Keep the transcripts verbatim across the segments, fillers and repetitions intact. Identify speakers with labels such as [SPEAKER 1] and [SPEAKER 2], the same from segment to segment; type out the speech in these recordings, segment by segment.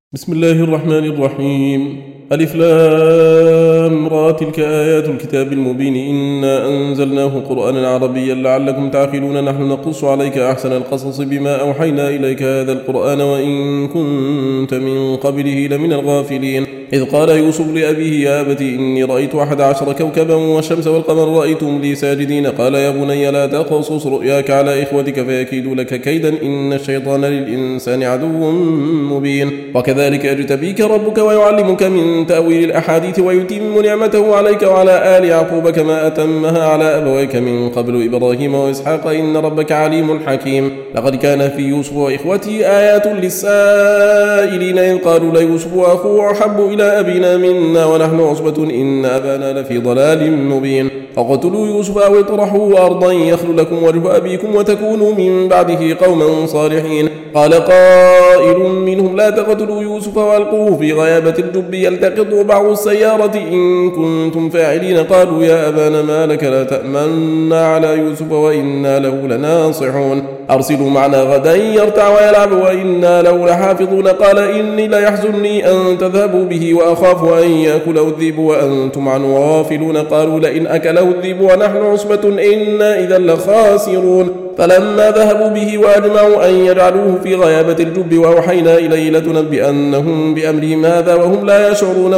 [SPEAKER 1] بسم الله الرحمن الرحيم. ألف لام را تلك آيات الكتاب المبين إنا أنزلناه قرآنا عربيا لعلكم تعقلون نحن نقص عليك أحسن القصص بما أوحينا إليك هذا القرآن وإن كنت من قبله لمن الغافلين إذ قال يوسف لأبيه يا أبت إني رأيت أحد عشر كوكبا والشمس والقمر رأيتهم لي ساجدين قال يا بني لا تقصص رؤياك على إخوتك فيكيدوا لك كيدا إن الشيطان للإنسان عدو مبين وكذلك يجتبيك ربك ويعلمك من تأويل الأحاديث ويتم نعمته عليك وعلى آل يعقوب كما أتمها على أبويك من قبل إبراهيم وإسحاق إن ربك عليم حكيم لقد كان في يوسف وإخوته آيات للسائلين إذ قالوا ليوسف وأخوه أحب إلى أبينا منا ونحن عصبة إن أبانا لفي ضلال مبين فاقتلوا يوسف أو اطرحوه أرضا يخل لكم وجه أبيكم وتكونوا من بعده قوما صالحين قال قائل منهم لا تقتلوا يوسف والقوه في غيابة الجب يلتقطوا بعض السيارة إن كنتم فاعلين قالوا يا أبانا ما لك لا تأمنا على يوسف وإنا له لناصحون أرسلوا معنا غدا يرتع ويلعب وإنا له لحافظون قال إني ليحزنني أن تذهبوا به وأخاف أن يأكله الذئب وأنتم عنه غافلون قالوا لئن أكله الذئب ونحن عصبة إنا إذا لخاسرون فلما ذهبوا به وأجمعوا أن يجعلوه في غيابة الجب وأوحينا إليه لتنبئنهم بأمرهم هذا وهم لا يشعرون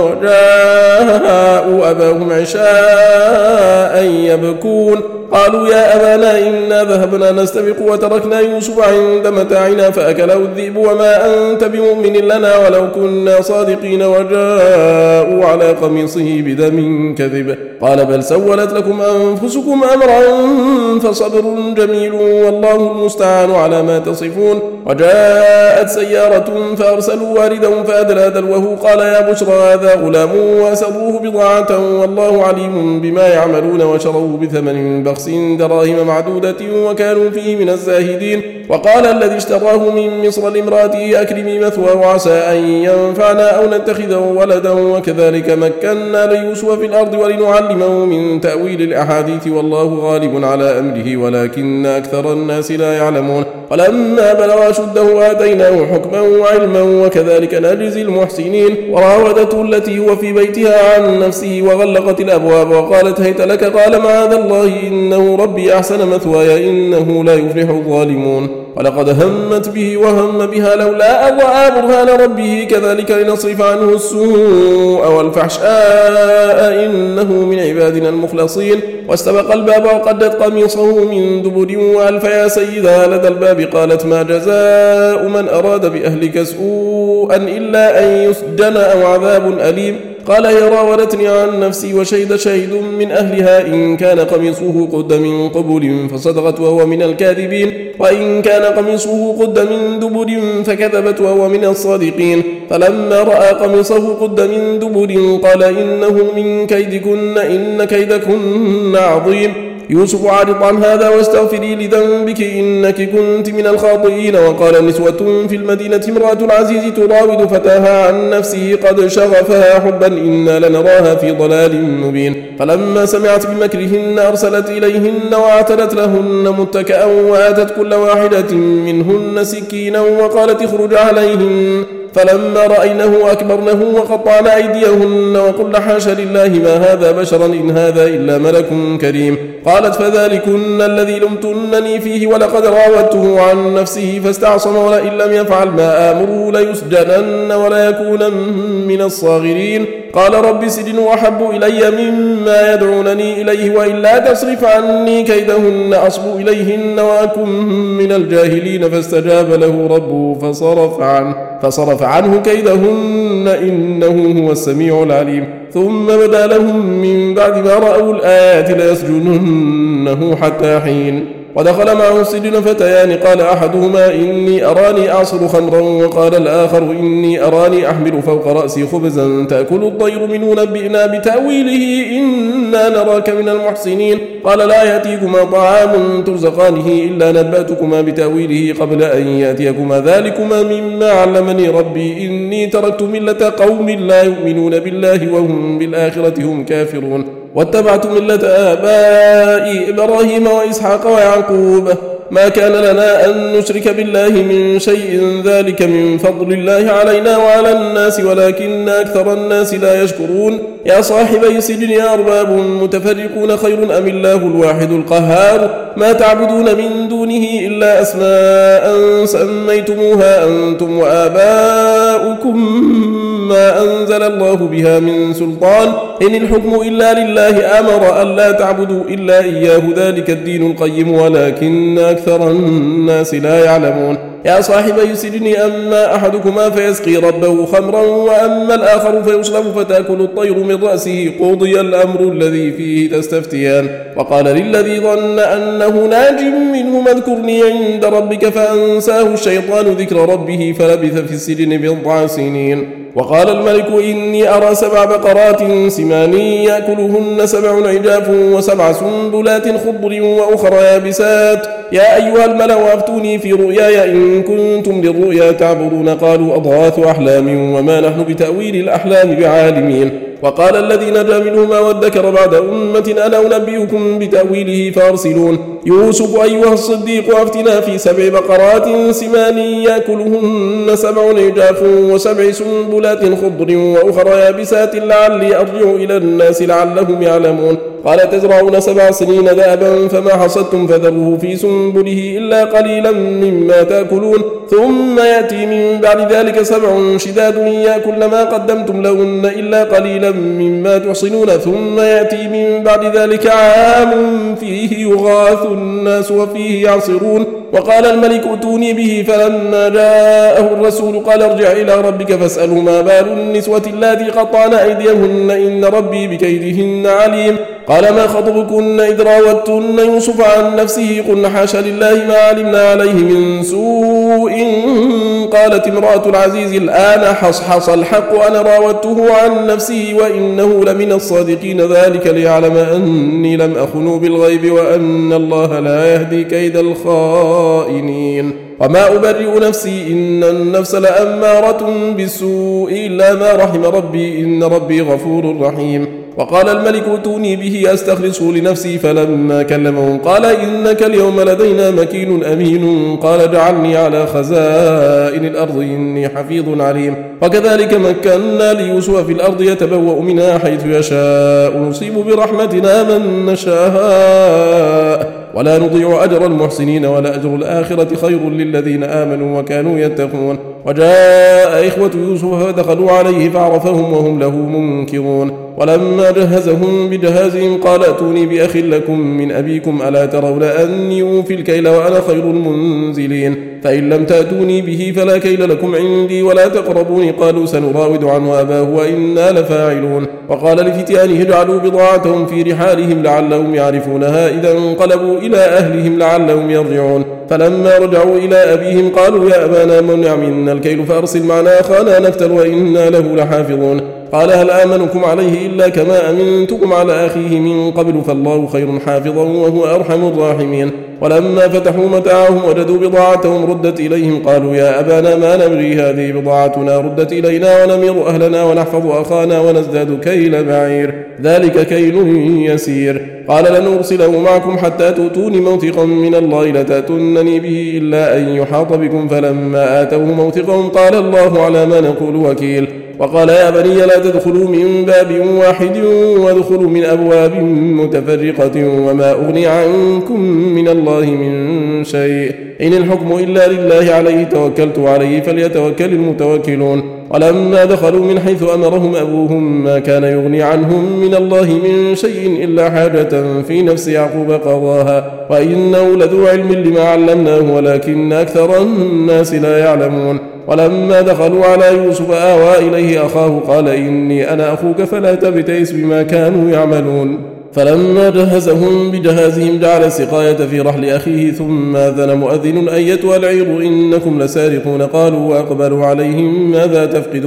[SPEAKER 1] وجاءوا أباهم عشاء يبكون قالوا يا أبانا إنا ذهبنا نستبق وتركنا يوسف عند متاعنا فأكله الذئب وما أنت بمؤمن لنا ولو كنا صادقين وجاءوا على قميصه بدم كذب قال بل سولت لكم أنفسكم أمرا فصبر جميل والله المستعان على ما تصفون وجاءت سيارة فأرسلوا واردهم فأدلى دلوه قال يا بشرى هذا غلام وأسروه بضاعة والله عليم بما يعملون وشروه بثمن بخس دراهم معدودة وكانوا فيه من الزاهدين وقال الذي اشتراه من مصر لامرأته أكرمي مثواه وعسى أن ينفعنا أو نتخذه ولدا وكذلك مكنا ليوسف في الأرض ولنعلمه من تأويل الأحاديث والله غالب على أمره ولكن أكثر الناس لا يعلمون ولما بلغ أشده آتيناه حكما وعلما وكذلك نجزي المحسنين وراودته التي هو في بيتها عن نفسه وغلقت الأبواب وقالت هيت لك قال معاذ الله إنه ربي أحسن مثواي إنه لا يفلح الظالمون ولقد همت به وهم بها لولا أن رأى برهان ربه كذلك لنصرف عنه السوء والفحشاء إنه من عبادنا المخلصين واستبق الباب وقدت قميصه من دبر وألف يا سيدها لدى الباب قالت ما جزاء من أراد بأهلك سوءا إلا أن يسجن أو عذاب أليم قال هي راودتني عن نفسي وشهد شهيد من أهلها إن كان قميصه قد من قبل فصدقت وهو من الكاذبين وإن كان قميصه قد من دبر فكذبت وهو من الصادقين فلما رأى قميصه قد من دبر قال إنه من كيدكن إن كيدكن عظيم يوسف عارض عن هذا واستغفري لذنبك إنك كنت من الخاطئين وقال نسوة في المدينة امرأة العزيز تراود فتاها عن نفسه قد شغفها حبا إنا لنراها في ضلال مبين فلما سمعت بمكرهن أرسلت إليهن واعتدت لهن متكئا وآتت كل واحدة منهن سكينا وقالت اخرج عليهن فلما رأينه أكبرنه وقطعن أيديهن وقلن حاش لله ما هذا بشرا إن هذا إلا ملك كريم قالت فذلكن الذي لمتنني فيه ولقد راودته عن نفسه فاستعصم ولئن لم يفعل ما آمره ليسجنن ولا يكون من الصاغرين قال رب السجن أحب إلي مما يدعونني إليه وإلا تصرف عني كيدهن أصب إليهن وأكن من الجاهلين فاستجاب له ربه فصرف عنه فصرف عنه كيدهن إنه هو السميع العليم ثم بدا لهم من بعد ما رأوا الآيات ليسجننه حتى حين ودخل معه السجن فتيان قال أحدهما إني أراني أعصر خمرا وقال الآخر إني أراني أحمل فوق رأسي خبزا تأكل الطير منه نبئنا بتأويله إنا نراك من المحسنين قال لا يأتيكما طعام ترزقانه إلا نبأتكما بتأويله قبل أن يأتيكما ذلكما مما علمني ربي إني تركت ملة قوم لا يؤمنون بالله وهم بالآخرة هم كافرون واتبعت ملة آبائي إبراهيم وإسحاق ويعقوب ما كان لنا أن نشرك بالله من شيء ذلك من فضل الله علينا وعلى الناس ولكن أكثر الناس لا يشكرون يا صاحبي السجن أرباب متفرقون خير أم الله الواحد القهار ما تعبدون من دونه إلا أسماء سميتموها أنتم وآباؤكم ما أنزل الله بها من سلطان إن الحكم إلا لله أمر ألا تعبدوا إلا إياه ذلك الدين القيم ولكن أكثر الناس لا يعلمون يا صاحبي السجن أما أحدكما فيسقي ربه خمرا وأما الآخر فيصلب فتأكل الطير من رأسه قضي الأمر الذي فيه تستفتيان وقال للذي ظن أنه ناج منه اذكرني عند ربك فأنساه الشيطان ذكر ربه فلبث في السجن بضع سنين وقال الملك إني أرى سبع بقرات سمان يأكلهن سبع عجاف وسبع سنبلات خضر وأخرى يابسات يا أيها الملأ أفتوني في رؤياي إن كنتم للرؤيا تعبرون قالوا أضغاث أحلام وما نحن بتأويل الأحلام بعالمين وقال الذي نجا منهما وادكر بعد أمة أنا أنبئكم بتأويله فأرسلون يوسف أيها الصديق أفتنا في سبع بقرات سمان يأكلهن سبع عجاف وسبع سنبلات خضر وأخرى يابسات لعلي أرجع إلى الناس لعلهم يعلمون قال تزرعون سبع سنين دابا فما حصدتم فذروه في سنبله إلا قليلا مما تأكلون ثم يأتي من بعد ذلك سبع شداد يأكل ما قدمتم لهن إلا قليلا مما تحصنون ثم يأتي من بعد ذلك عام فيه يغاث الناس وفيه يعصرون وقال الملك ائتوني به فلما جاءه الرسول قال ارجع إلى ربك فاسأله ما بال النسوة اللاتي قطعن أيديهن إن ربي بكيدهن عليم قال ما خطبكن إذ راوتن يوسف عن نفسه قلن حاشا لله ما علمنا عليه من سوء قالت امرأة العزيز الآن حصحص الحق أنا راودته عن نفسه وإنه لمن الصادقين ذلك ليعلم أني لم أخنه بالغيب وأن الله لا يهدي كيد الخائنين وما أبرئ نفسي إن النفس لأمارة بالسوء إلا ما رحم ربي إن ربي غفور رحيم وقال الملك ائتوني به أستخلصه لنفسي فلما كلمه قال إنك اليوم لدينا مكين أمين قال اجعلني على خزائن الأرض إني حفيظ عليم وكذلك مكنا ليوسف في الأرض يتبوأ منها حيث يشاء نصيب برحمتنا من نشاء ولا نضيع أجر المحسنين ولا أجر الآخرة خير للذين آمنوا وكانوا يتقون وجاء إخوة يوسف فدخلوا عليه فعرفهم وهم له منكرون ولما جهزهم بجهازهم قال ائتوني بأخ لكم من أبيكم ألا ترون أني أوفي الكيل وأنا خير المنزلين فإن لم تأتوني به فلا كيل لكم عندي ولا تقربوني قالوا سنراود عنه أباه وإنا لفاعلون وقال لفتيانه اجعلوا بضاعتهم في رحالهم لعلهم يعرفونها إذا انقلبوا إلى أهلهم لعلهم يرجعون فلما رجعوا إلى أبيهم قالوا يا أبانا منع منا الكيل فأرسل معنا أخانا نكتل وإنا له لحافظون قال هل آمنكم عليه إلا كما أمنتكم على أخيه من قبل فالله خير حافظا وهو أرحم الراحمين ولما فتحوا متاعهم وجدوا بضاعتهم ردت إليهم قالوا يا أبانا ما نبغي هذه بضاعتنا ردت إلينا ونمير أهلنا ونحفظ أخانا ونزداد كيل بعير ذلك كيل يسير قال لنرسله معكم حتى تؤتوني موثقا من الله لتأتونني به إلا أن يحاط بكم فلما آتوه موثقهم قال الله على ما نقول وكيل وقال يا بني لا تدخلوا من باب واحد وادخلوا من أبواب متفرقة وما أغني عنكم من الله من شيء إن الحكم إلا لله عليه توكلت عليه فليتوكل المتوكلون ولما دخلوا من حيث أمرهم أبوهم ما كان يغني عنهم من الله من شيء إلا حاجة في نفس يعقوب قضاها وإنه لذو علم لما علمناه ولكن أكثر الناس لا يعلمون ولما دخلوا على يوسف آوى إليه أخاه قال إني أنا أخوك فلا تبتئس بما كانوا يعملون فلما جهزهم بجهازهم جعل السقاية في رحل أخيه ثم أذن مؤذن أيتها العير إنكم لسارقون قالوا وأقبلوا عليهم ماذا تفقدون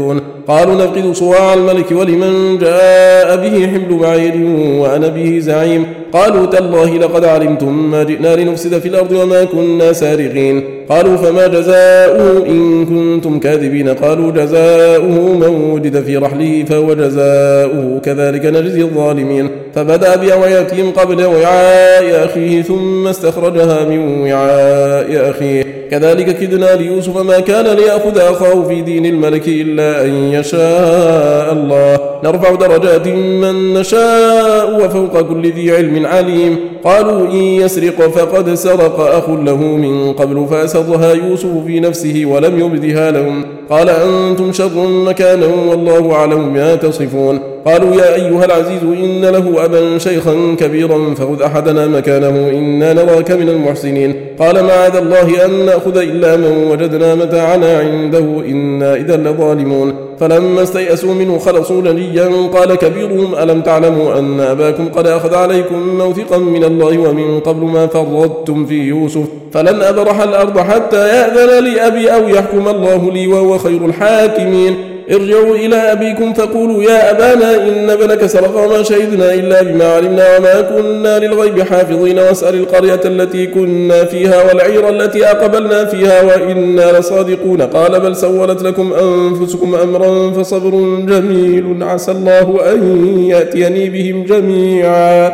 [SPEAKER 1] قالوا نفقد صواع الملك ولمن جاء به حمل بعير وأنا به زعيم. قالوا تالله لقد علمتم ما جئنا لنفسد في الأرض وما كنا سارقين. قالوا فما جزاؤه إن كنتم كاذبين. قالوا جزاؤه من وجد في رحله فهو جزاؤه كذلك نجزي الظالمين. فبدأ بأوعيتهم قبل وعاء أخيه ثم استخرجها من وعاء أخيه كذلك كدنا ليوسف ما كان ليأخذ أخاه في دين الملك إلا أن يشاء الله نرفع درجات من نشاء وفوق كل ذي علم عليم. قالوا إن يسرق فقد سرق أخ له من قبل فأسرها يوسف في نفسه ولم يبدها لهم. قال أنتم شر مكانا والله أعلم ما تصفون. قالوا يا أيها العزيز إن له أبا شيخا كبيرا فخذ أحدنا مكانه إنا نراك من المحسنين. قال معاذ الله أن نأخذ إلا من وجدنا متاعنا عنده إنا إذا لظالمون. فلما استيأسوا منه خلصوا نجيا قال كبيرهم ألم تعلموا أن أباكم قد أخذ عليكم موثقا من الله ومن قبل ما فرطتم في يوسف فلن أبرح الأرض حتى يأذن لي أبي أو يحكم الله لي وهو خير الحاكمين. ارجعوا إلى أبيكم فقولوا يا أبانا إن ابنك سرق وما شهدنا إلا بما علمنا وما كنا للغيب حافظين واسأل القرية التي كنا فيها والعير التي أقبلنا فيها وإنا لصادقون. قال بل سولت لكم أنفسكم أمرا فصبر جميل عسى الله أن يأتيني بهم جميعا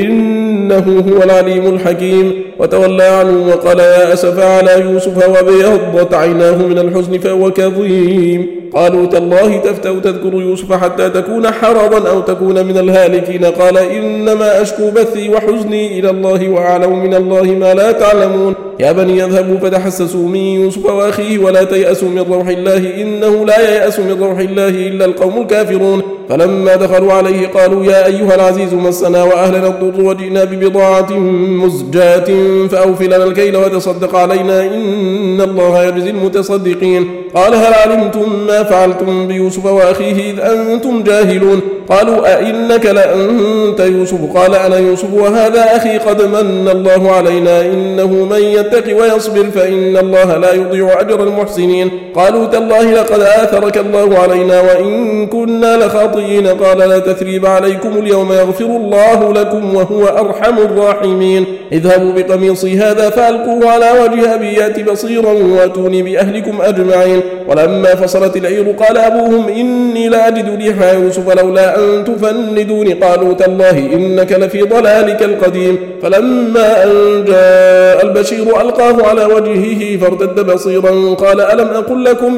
[SPEAKER 1] إنه هو العليم الحكيم. وتولى عنه وقال يا أسف على يوسف وابيضت عيناه من الحزن فهو كظيم. قالوا تالله تفتأ تذكر يوسف حتى تكون حرضا أو تكون من الهالكين. قال إنما أشكو بثي وحزني إلى الله وأعلم من الله ما لا تعلمون. يا بني اذهبوا فتحسسوا من يوسف وأخيه ولا تيأسوا من روح الله إنه لا ييأس من روح الله إلا القوم الكافرون. فلما دخلوا عليه قالوا يا أيها العزيز مسنا وأهلنا الضر وجئنا ببضاعة مزجاة فأوفي لنا الكيل وتصدق علينا إن الله يجزي المتصدقين. قال هل علمتم ما فعلتم بيوسف وأخيه إذ أنتم جاهلون. قالوا أئنك لأنت يوسف قال أنا يوسف وهذا أخي قد من الله علينا إنه من يتق ويصبر فإن الله لا يضيع أجر المحسنين. قالوا تالله لقد آثرك الله علينا وإن كنا لخاطئين. قال لا تثريب عليكم اليوم يغفر الله لكم وهو أرحم الراحمين. اذهبوا بقميصي هذا فألقوه على وجه أبي يأت بصيرا واتوني بأهلكم أجمعين. ولما فصلت العير قال أبوهم إني لأجد ريح يوسف لولا أن تفندوني. قالوا تالله إنك لفي ضلالك القديم. فلما أن جاء البشير ألقاه على وجهه فارتد بصيرا قال ألم أقل لكم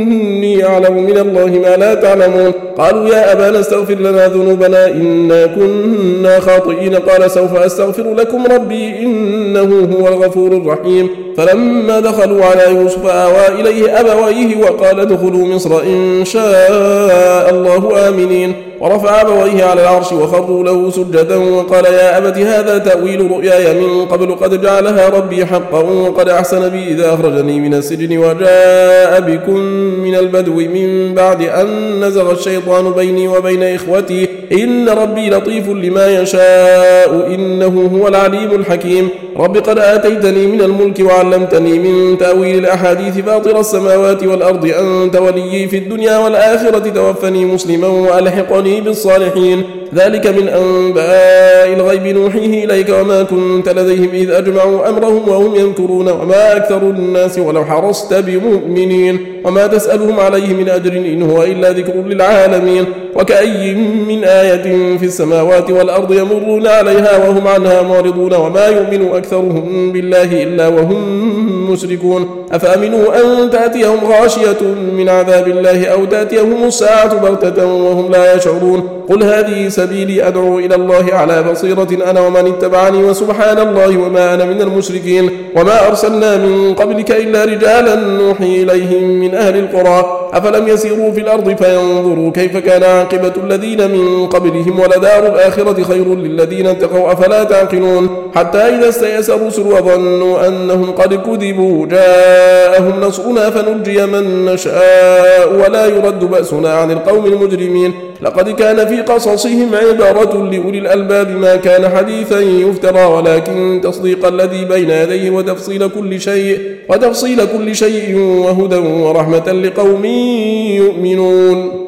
[SPEAKER 1] إني أعلم من الله ما لا تعلمون. قالوا يا أبانا استغفر لنا ذنوبنا إنا كنا خاطئين. قال سوف أستغفر لكم ربي إنه هو الغفور الرحيم. فلما دخلوا على يوسف آوى إليه أبويه وقال ادخلوا مصر إن شاء الله آمنين. ورفع أبويه على العرش وخروا له سجدا وقال يا أبت هذا تأويل رؤياي من قبل قد جعلها ربي حقا وقد أحسن بي إذا أخرجني من السجن وجاء بكم من البدو من بعد أن نزغ الشيطان بيني وبين إخوتي إن ربي لطيف لما يشاء إنه هو العليم الحكيم. رب قد آتيتني من الملك وعلمتني من تأويل الأحاديث فاطر السماوات والأرض أنت وليي في الدنيا والآخرة توفني مسلما وألحقني بالصالحين. ذلك من أنباء الغيب نوحيه إليك وما كنت لديهم إذ أجمعوا أمرهم وهم يمكرون وما أكثر الناس ولو حرصت بمؤمنين. وما تسألهم عليه من أجر إن هو إلا ذكر للعالمين. وكأي من آية في السماوات والأرض يمرون عليها وهم عنها معرضون وما يؤمن أكثرهم بالله إلا وهم مشركون. أفأمنوا أن تأتيهم غاشية من عذاب الله أو تأتيهم الساعة بغتة وهم لا يشعرون. قل هذه سبيلي أدعو إلى الله على بصيرة أنا ومن اتبعني وسبحان الله وما أنا من المشركين. وما أرسلنا من قبلك إلا رجالا نوحي إليهم من أهل القرى أفلم يسيروا في الأرض فينظروا كيف كان عاقبة الذين من قبلهم ولدار الآخرة خير للذين اتقوا أفلا تعقلون. حتى إذا استيأس الرسل وظنوا أنهم قد كذبوا جاءهم نصرنا فنجي من نشاء ولا يرد بأسنا عن القوم المجرمين. لقد كان في قصصهم عبرة لأولي الألباب ما كان حديثا يفترى ولكن تصديق الذي بين يديه وتفصيل كل شيء وتفصيل كل شيء وهدى ورحمة لقوم يؤمنون.